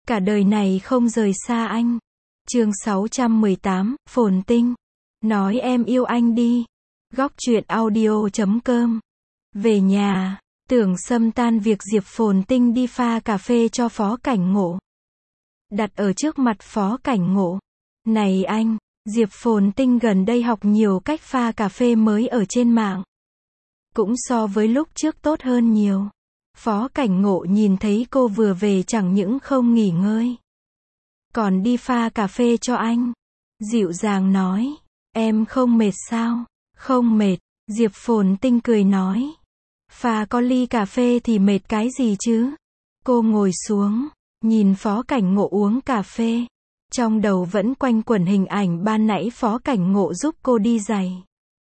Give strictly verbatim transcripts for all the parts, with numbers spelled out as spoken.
Cả đời này không rời xa anh. Chương sáu trăm mười tám, Phồn Tinh. Nói em yêu anh đi. Góc truyện audio chấm com. Về nhà, Tưởng Sâm tan việc Diệp Phồn Tinh đi pha cà phê cho Phó Cảnh Ngộ. Đặt ở trước mặt Phó Cảnh Ngộ. Này anh, Diệp Phồn Tinh gần đây học nhiều cách pha cà phê mới ở trên mạng. Cũng so với lúc trước tốt hơn nhiều. Phó Cảnh Ngộ nhìn thấy cô vừa về chẳng những không nghỉ ngơi, còn đi pha cà phê cho anh. Dịu dàng nói, em không mệt sao? Không mệt, Diệp Phồn Tinh cười nói. Pha có ly cà phê thì mệt cái gì chứ? Cô ngồi xuống, nhìn Phó Cảnh Ngộ uống cà phê. Trong đầu vẫn quanh quẩn hình ảnh ban nãy Phó Cảnh Ngộ giúp cô đi giày.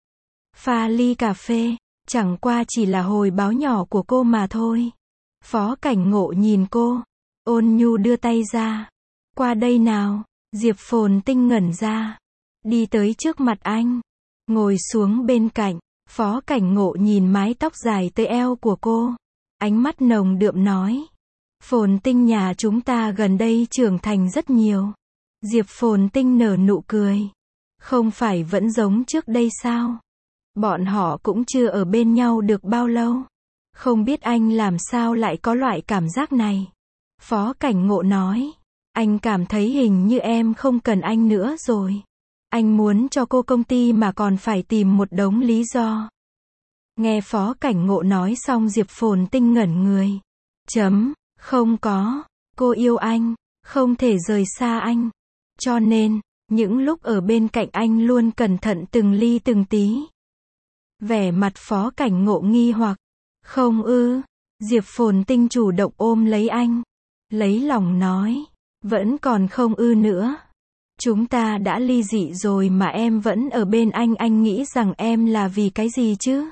Pha ly cà phê, chẳng qua chỉ là hồi báo nhỏ của cô mà thôi. Phó Cảnh Ngộ nhìn cô, ôn nhu đưa tay ra. Qua đây nào. Diệp Phồn Tinh ngẩn ra, đi tới trước mặt anh, ngồi xuống bên cạnh. Phó Cảnh Ngộ nhìn mái tóc dài tới eo của cô, ánh mắt nồng đượm nói. Phồn Tinh nhà chúng ta gần đây trưởng thành rất nhiều. Diệp Phồn Tinh nở nụ cười. Không phải vẫn giống trước đây sao? Bọn họ cũng chưa ở bên nhau được bao lâu. Không biết anh làm sao lại có loại cảm giác này. Phó Cảnh Ngộ nói. Anh cảm thấy hình như em không cần anh nữa rồi. Anh muốn cho cô công ty mà còn phải tìm một đống lý do. Nghe Phó Cảnh Ngộ nói xong Diệp Phồn Tinh ngẩn người. Chấm, không có. Cô yêu anh, không thể rời xa anh. Cho nên, những lúc ở bên cạnh anh luôn cẩn thận từng ly từng tí. Vẻ mặt Phó Cảnh Ngộ nghi hoặc. Không ư? Diệp Phồn Tinh chủ động ôm lấy anh. Lấy lòng nói. Vẫn còn không ư nữa. Chúng ta đã ly dị rồi mà em vẫn ở bên anh, anh nghĩ rằng em là vì cái gì chứ?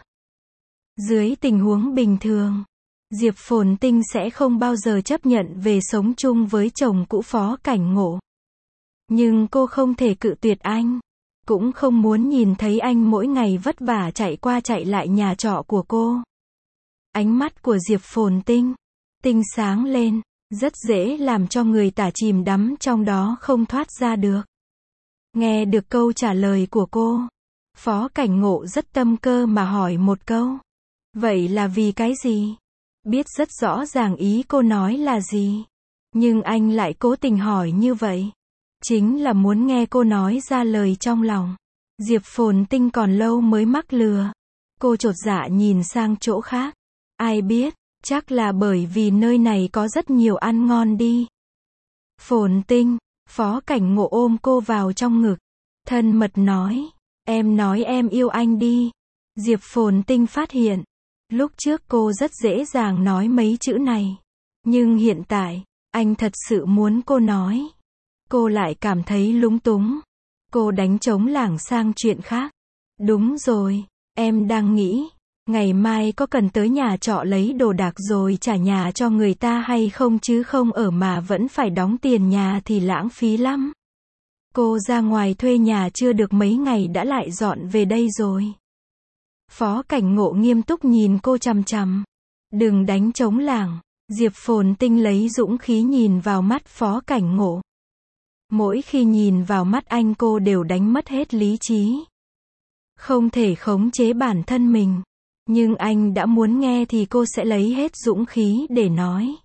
Dưới tình huống bình thường, Diệp Phồn Tinh sẽ không bao giờ chấp nhận về sống chung với chồng cũ Phó Cảnh Ngộ. Nhưng cô không thể cự tuyệt anh. Cũng không muốn nhìn thấy anh mỗi ngày vất vả chạy qua chạy lại nhà trọ của cô. Ánh mắt của Diệp Phồn Tinh, tinh sáng lên, rất dễ làm cho người ta chìm đắm trong đó không thoát ra được. Nghe được câu trả lời của cô, Phó Cảnh Ngộ rất tâm cơ mà hỏi một câu. Vậy là vì cái gì? Biết rất rõ ràng ý cô nói là gì. Nhưng anh lại cố tình hỏi như vậy. Chính là muốn nghe cô nói ra lời trong lòng. Diệp Phồn Tinh còn lâu mới mắc lừa. Cô chột dạ nhìn sang chỗ khác. Ai biết, chắc là bởi vì nơi này có rất nhiều ăn ngon đi. Phồn Tinh, Phó Cảnh Ngộ ôm cô vào trong ngực. Thân mật nói, em nói em yêu anh đi. Diệp Phồn Tinh phát hiện, lúc trước cô rất dễ dàng nói mấy chữ này. Nhưng hiện tại, anh thật sự muốn cô nói. Cô lại cảm thấy lúng túng. Cô đánh trống lảng sang chuyện khác. Đúng rồi, em đang nghĩ, ngày mai có cần tới nhà trọ lấy đồ đạc rồi trả nhà cho người ta hay không, chứ không ở mà vẫn phải đóng tiền nhà thì lãng phí lắm. Cô ra ngoài thuê nhà chưa được mấy ngày đã lại dọn về đây rồi. Phó Cảnh Ngộ nghiêm túc nhìn cô chằm chằm. Đừng đánh trống lảng. Diệp Phồn Tinh lấy dũng khí nhìn vào mắt Phó Cảnh Ngộ. Mỗi khi nhìn vào mắt anh cô đều đánh mất hết lý trí. Không thể khống chế bản thân mình. Nhưng anh đã muốn nghe thì cô sẽ lấy hết dũng khí để nói.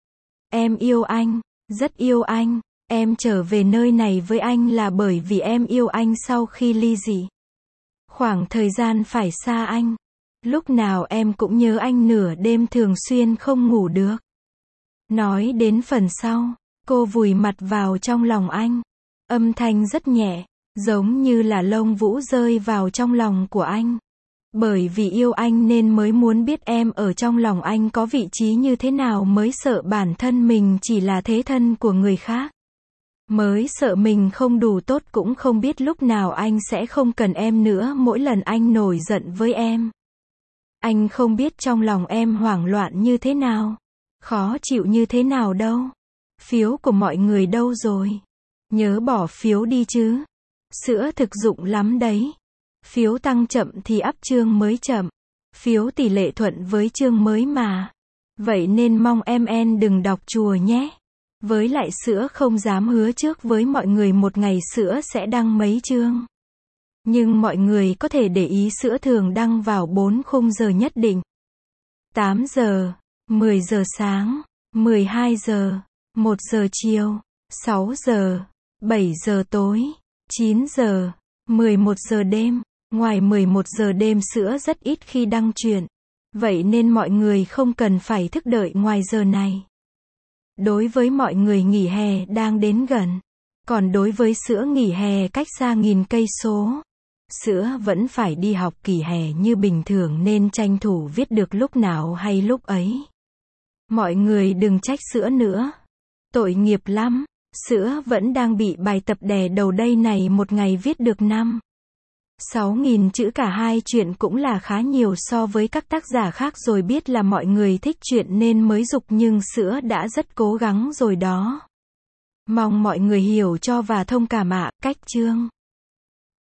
Em yêu anh, rất yêu anh. Em trở về nơi này với anh là bởi vì em yêu anh sau khi ly dị. Khoảng thời gian phải xa anh, lúc nào em cũng nhớ anh, nửa đêm thường xuyên không ngủ được. Nói đến phần sau, cô vùi mặt vào trong lòng anh. Âm thanh rất nhẹ, giống như là lông vũ rơi vào trong lòng của anh. Bởi vì yêu anh nên mới muốn biết em ở trong lòng anh có vị trí như thế nào, mới sợ bản thân mình chỉ là thế thân của người khác. Mới sợ mình không đủ tốt, cũng không biết lúc nào anh sẽ không cần em nữa mỗi lần anh nổi giận với em. Anh không biết trong lòng em hoảng loạn như thế nào, khó chịu như thế nào đâu. Phiếu của mọi người đâu rồi? Nhớ bỏ phiếu đi chứ. Sữa thực dụng lắm đấy. Phiếu tăng chậm thì up chương mới chậm. Phiếu tỷ lệ thuận với chương mới mà. Vậy nên mong em en đừng đọc chùa nhé. Với lại sữa không dám hứa trước với mọi người một ngày sữa sẽ đăng mấy chương. Nhưng mọi người có thể để ý sữa thường đăng vào bốn khung giờ nhất định. tám giờ, mười giờ sáng, mười hai giờ, một giờ chiều, sáu giờ, bảy giờ tối, chín giờ, mười một giờ đêm. Ngoài mười một giờ đêm sữa rất ít khi đăng truyện. Vậy nên mọi người không cần phải thức đợi ngoài giờ này. Đối với mọi người nghỉ hè đang đến gần. Còn đối với sữa nghỉ hè cách xa nghìn cây số. Sữa vẫn phải đi học kỳ hè như bình thường nên tranh thủ viết được lúc nào hay lúc ấy. Mọi người đừng trách sữa nữa. Tội nghiệp lắm. Sữa vẫn đang bị bài tập đè đầu đây này, một ngày viết được năm sáu nghìn chữ cả hai chuyện cũng là khá nhiều so với các tác giả khác rồi, biết là mọi người thích chuyện nên mới giục nhưng sữa đã rất cố gắng rồi đó. Mong mọi người hiểu cho và thông cảm ạ. Cách chương